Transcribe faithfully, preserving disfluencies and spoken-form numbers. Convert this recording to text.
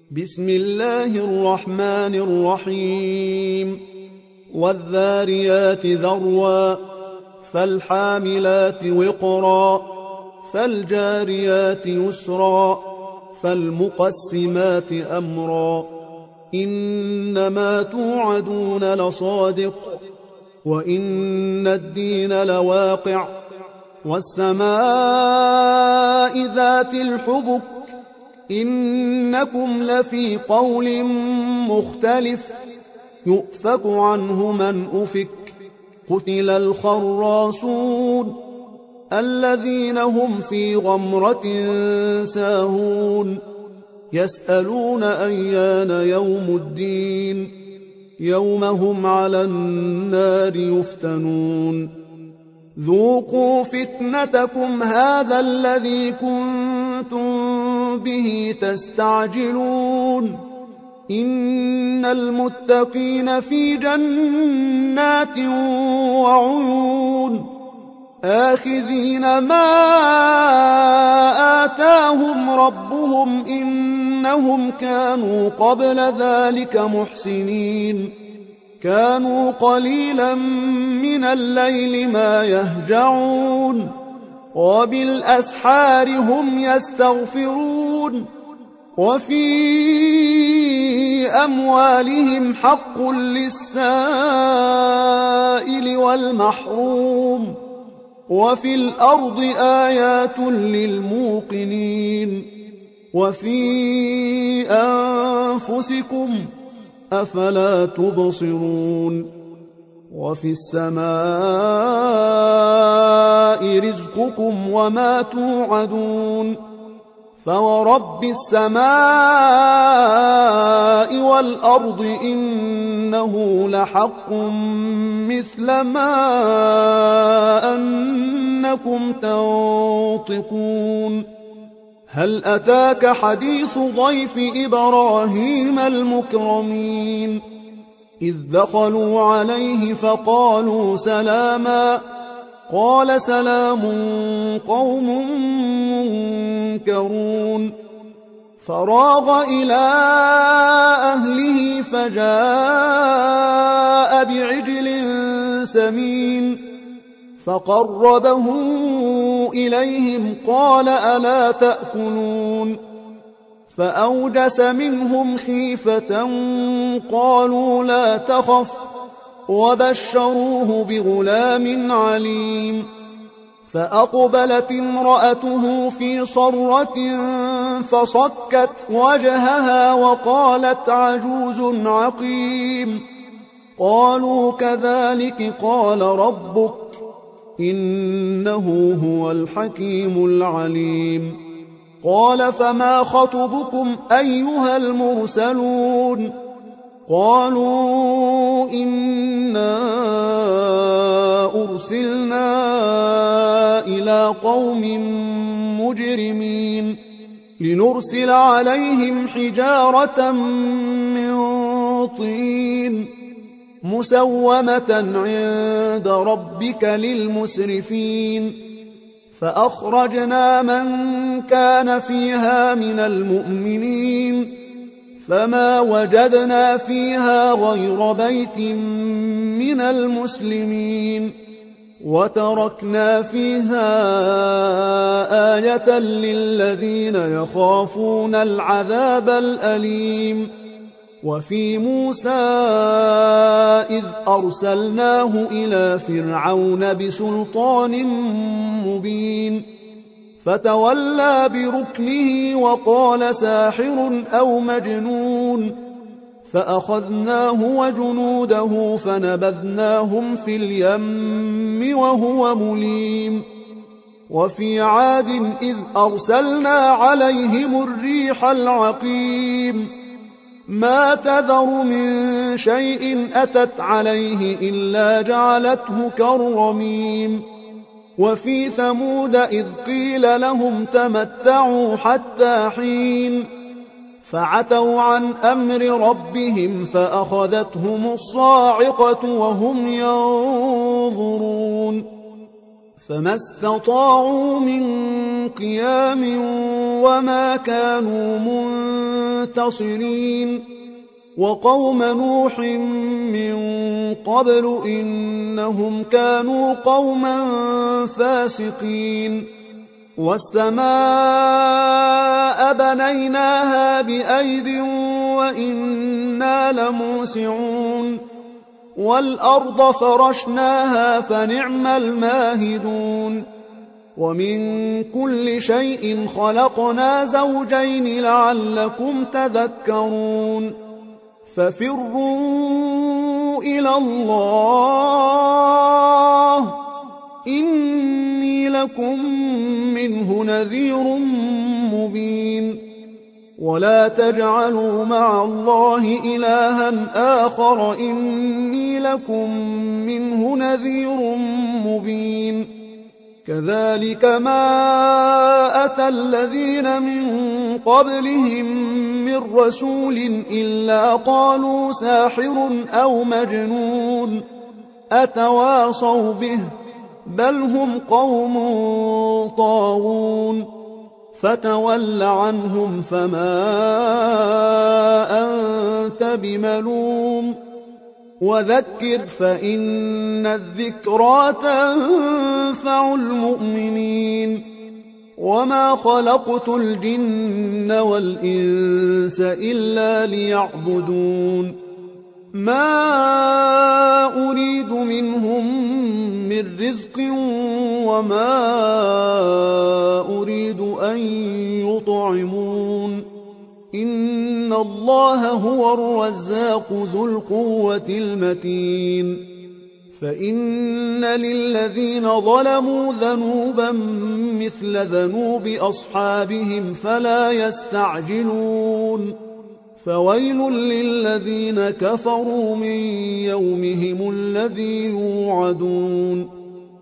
بسم الله الرحمن الرحيم والذاريات ذروا فالحاملات وقرا فالجاريات يسرا فالمقسمات أمرا إنما توعدون لصادق وإن الدين لواقع والسماء ذات الحبك إنكم لفي قول مختلف يؤفك عنه من أفك قتل الخراصون الذين هم في غمرة ساهون يسألون أيان يوم الدين يوم هم على النار يفتنون ذوقوا فتنتكم هذا الذي كنتم به تستعجلون إن المتقين في جنات وعيون آخذين ما آتاهم ربهم إنهم كانوا قبل ذلك محسنين كانوا قليلا من الليل ما يهجعون وبالأسحار هم يستغفرون وفي أموالهم حق للسائل والمحروم وفي الأرض آيات للموقنين وفي أنفسكم أفلا تبصرون وفي السماء رزقكم وما توعدون فورب السماء والأرض إنه لحق مثل ما أنكم تنطقون هل أتاك حديث ضيف إبراهيم المكرمين إذ دخلوا عليه فقالوا سلاما قال سلام قوم منكرون فراغ إلى أهله فجاء بعجل سمين فقربه إليهم قال ألا تأكلون فأوجس منهم خيفة قالوا لا تخف وبشروه بغلام عليم فأقبلت امرأته في صرة فصكت وجهها وقالت عجوز عقيم قالوا كذلك قال ربك إنه هو الحكيم العليم قال فما خطبكم أيها المرسلون قالوا إنا أرسلنا إلى قوم مجرمين لنرسل عليهم حجارة من طين مسومة عند ربك للمسرفين فأخرجنا من كان فيها من المؤمنين فما وجدنا فيها غير بيت من المسلمين وتركنا فيها آية للذين يخافون العذاب الأليم وفي موسى إذ أرسلناه إلى فرعون بسلطان مبين فتولى بركنه وقال ساحر أو مجنون فأخذناه وجنوده فنبذناهم في اليم وهو مليم وفي عاد إذ أرسلنا عليهم الريح العقيم ما تذر من شيء أتت عليه إلا جعلته كالرميم وفي ثمود إذ قيل لهم تمتعوا حتى حين فعتوا عن أمر ربهم فأخذتهم الصاعقة وهم ينظرون فما استطاعوا من قيام وما كانوا منتصرين وقوم نوح من قبل إنهم كانوا قوما فاسقين والسماء بنيناها بأيد وإنا لموسعون والأرض فرشناها فنعم الماهدون ومن كل شيء خلقنا زوجين لعلكم تذكرون ففروا إلى الله إني لكم منه نذير مبين ولا تجعلوا مع الله إلها آخر إني لكم منه نذير مبين كذلك ما أتى الذين من قبلهم من رسول إلا قالوا ساحر أو مجنون أتواصوا به بل هم قوم طاغون فتول عنهم فما أنت بملوم وذكر فإن الذكرى تنفع المؤمنين وما خلقت الجن والإنس إلا ليعبدون ما أريد منهم من رزق وما أريد أن يطعمون إن الله هو الرزاق ذو القوة المتين فإن للذين ظلموا ذنوبا مثل ذنوب أصحابهم فلا يستعجلون فويل للذين كفروا من يومهم الذي يوعدون